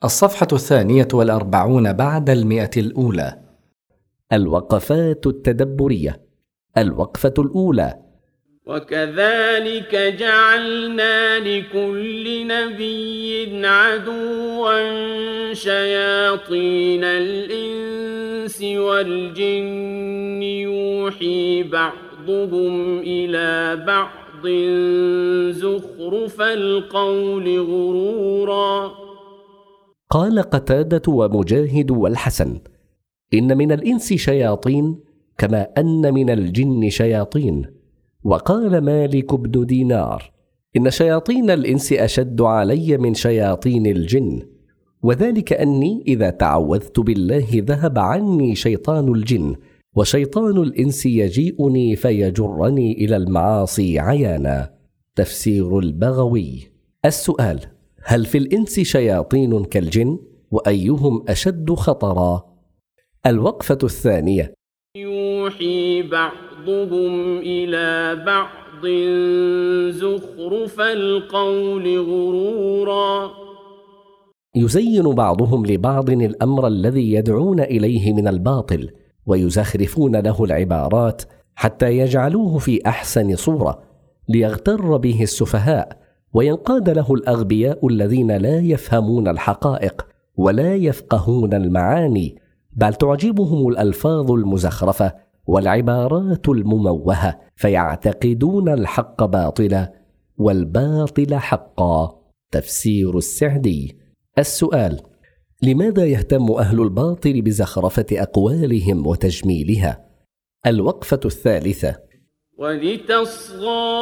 الصفحة 42 بعد 100. الوقفات التدبرية. الوقفة الأولى: وكذلك جعلنا لكل نبي عدوا شياطين الإنس والجن يوحي بعضهم إلى بعض زخرف القول غرورا. قال قتادة ومجاهد والحسن: إن من الإنس شياطين كما أن من الجن شياطين. وقال مالك بن دينار: إن شياطين الإنس أشد علي من شياطين الجن، وذلك أني إذا تعوذت بالله ذهب عني شيطان الجن، وشيطان الإنس يجيئني فيجرني إلى المعاصي عيانا. تفسير البغوي. السؤال: هل في الإنس شياطين كالجن؟ وأيهم أشد خطرا؟ الوقفة الثانية: يوحي بعضهم إلى بعض زخرف القول غرورا. يزين بعضهم لبعض الأمر الذي يدعون إليه من الباطل، ويزخرفون له العبارات حتى يجعلوه في أحسن صورة ليغتر به السفهاء، وينقاد له الأغبياء الذين لا يفهمون الحقائق ولا يفقهون المعاني، بل تعجبهم الألفاظ المزخرفة والعبارات المموهة، فيعتقدون الحق باطلا والباطل حقا. تفسير السعدي. السؤال: لماذا يهتم أهل الباطل بزخرفة أقوالهم وتجميلها؟ الوقفة الثالثة: ولتصغى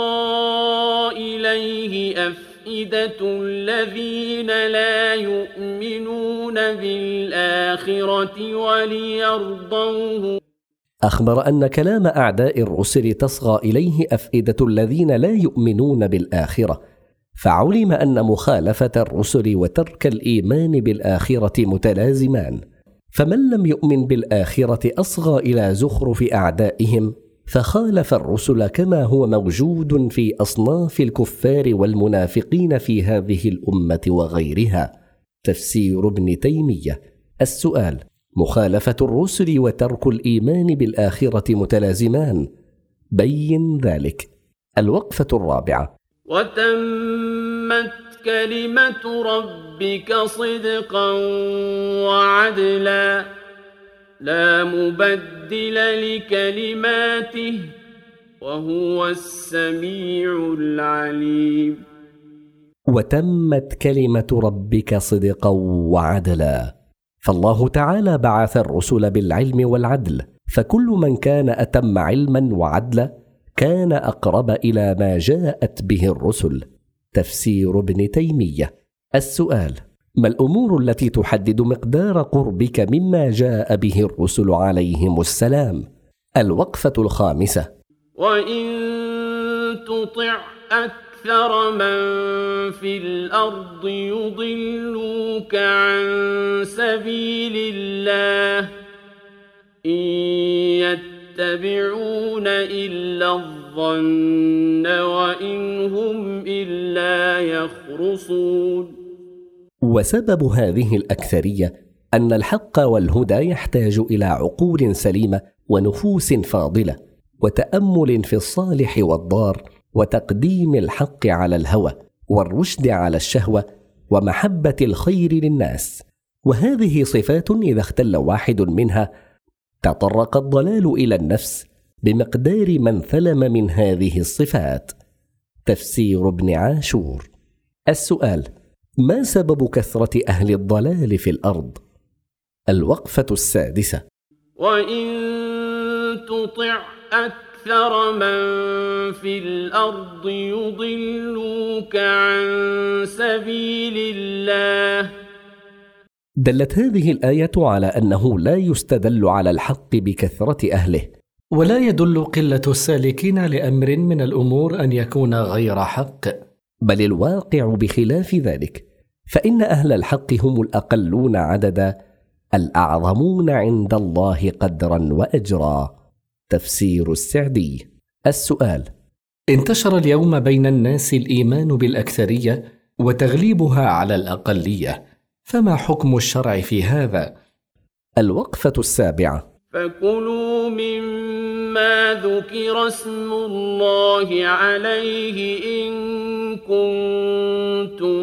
إليه أفئدة الذين لا يؤمنون بالآخرة وليرضوه. أخبر أن كلام أعداء الرسل تصغى إليه أفئدة الذين لا يؤمنون بالآخرة، فعلم أن مخالفة الرسل وترك الإيمان بالآخرة متلازمان، فمن لم يؤمن بالآخرة أصغى إلى زخرف أعدائهم فخالف الرسل، كما هو موجود في أصناف الكفار والمنافقين في هذه الأمة وغيرها. تفسير ابن تيمية. السؤال: مخالفة الرسل وترك الإيمان بالآخرة متلازمان، بين ذلك. الوقفة الرابعة: وتمت كلمة ربك صدقا وعدلا لا مبدل لكلماته وهو السميع العليم. وتمت كلمة ربك صدقا وعدلا، فالله تعالى بعث الرسل بالعلم والعدل، فكل من كان أتم علما وعدلا كان أقرب إلى ما جاءت به الرسل. تفسير ابن تيمية. السؤال: ما الأمور التي تحدد مقدار قربك مما جاء به الرسل عليهم السلام؟ الوقفة الخامسة: وإن تطع أكثر من في الأرض يضلوك عن سبيل الله إن يتبعون إلا الظن وإن هم إلا يخرصون. وسبب هذه الأكثرية أن الحق والهدى يحتاج إلى عقول سليمة ونفوس فاضلة وتأمل في الصالح والضار، وتقديم الحق على الهوى والرشد على الشهوة ومحبة الخير للناس، وهذه صفات إذا اختل واحد منها تطرق الضلال إلى النفس بمقدار من ثلم من هذه الصفات. تفسير ابن عاشور. السؤال: ما سبب كثرة أهل الضلال في الأرض؟ الوقفة السادسة: وإن تطع أكثر من في الأرض يضلوك عن سبيل الله. دلت هذه الآية على أنه لا يستدل على الحق بكثرة أهله، ولا يدل قلة السالكين لأمر من الأمور أن يكون غير حق، بل الواقع بخلاف ذلك، فإن أهل الحق هم الأقلون عددا الأعظمون عند الله قدرا وأجرا. تفسير السعدي. السؤال: انتشر اليوم بين الناس الإيمان بالأكثرية وتغليبها على الأقلية، فما حكم الشرع في هذا؟ الوقفة السابعة: فكلوا مما ذكر اسم الله عليه إن كنتم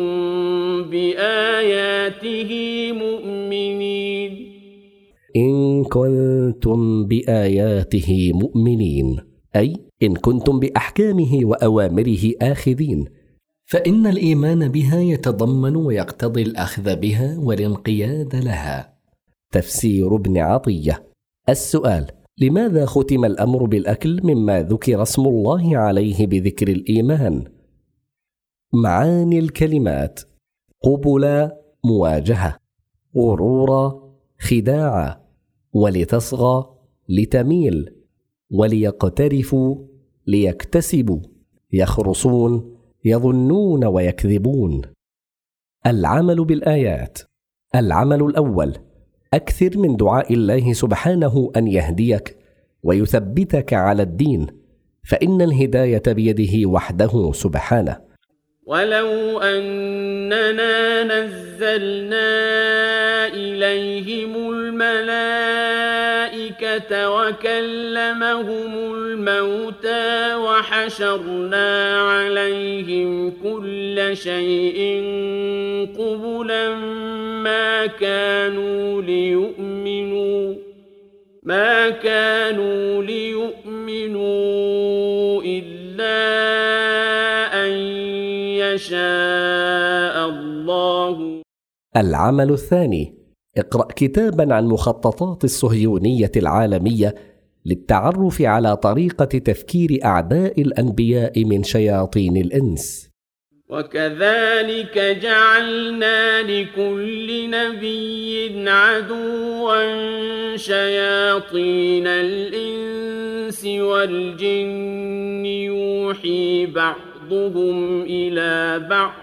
بآياته مؤمنين. إن كنتم بآياته مؤمنين، أي إن كنتم بأحكامه وأوامره آخذين. فإن الإيمان بها يتضمن ويقتضي الأخذ بها والانقياد لها. تفسير ابن عطية. السؤال: لماذا ختم الأمر بالأكل مما ذكر اسم الله عليه بذكر الإيمان؟ معاني الكلمات: قبلا مواجهة، غرورا خداعا، ولتصغى لتميل، وليقترفوا ليكتسبوا، يخرصون يظنون ويكذبون. العمل بالآيات: العمل الأول: أكثر من دعاء الله سبحانه أن يهديك ويثبتك على الدين، فإن الهداية بيده وحده سبحانه. ولو أننا نزلنا إليهم الملائكة وكلمهم الموتى وحشرنا عليهم كل شيء قبلا ما كانوا ليؤمنوا إلا أن يشاء الله. العمل الثاني: اقرأ كتابا عن مخططات الصهيونية العالمية للتعرف على طريقة تفكير أعداء الأنبياء من شياطين الإنس. وكذلك جعلنا لكل نبي عدوا شياطين الإنس والجن يوحي بعضهم إلى بعض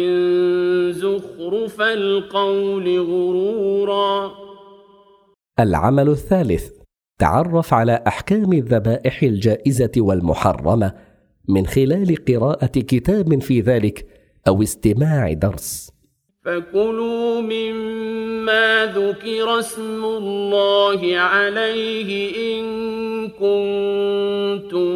زخرف القول غرورا. العمل الثالث: تعرف على أحكام الذبائح الجائزة والمحرمة من خلال قراءة كتاب في ذلك أو استماع درس. فكلوا مما ذكر اسم الله عليه إن كنتم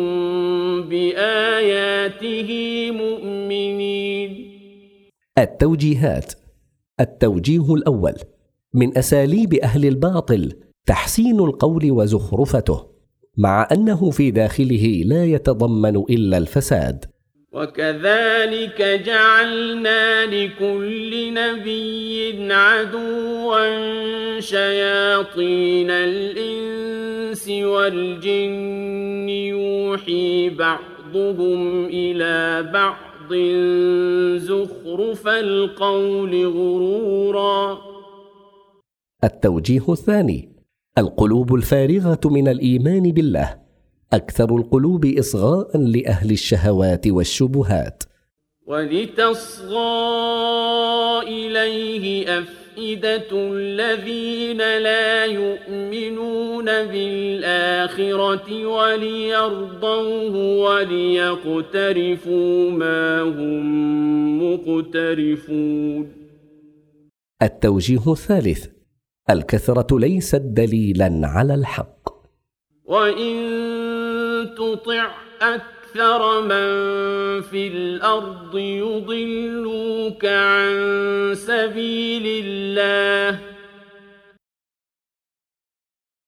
بآياته مؤمنين. التوجيهات: التوجيه الأول: من أساليب أهل الباطل تحسين القول وزخرفته، مع أنه في داخله لا يتضمن إلا الفساد. وكذلك جعلنا لكل نبي عدوا شياطين الإنس والجن يوحي بعضهم إلى بعض زخرف القول غرورا. التوجيه الثاني: القلوب الفارغة من الإيمان بالله أكثر القلوب إصغاء لأهل الشهوات والشبهات. ولتصغى إليه أفئدة الذين لا يؤمنون بالآخرة وليرضوه وليقترفوا ما هم مقترفون. التوجيه الثالث: الكثرة ليست دليلا على الحق. وإن تطع أكثر من في الأرض يضلوك عن سبيل الله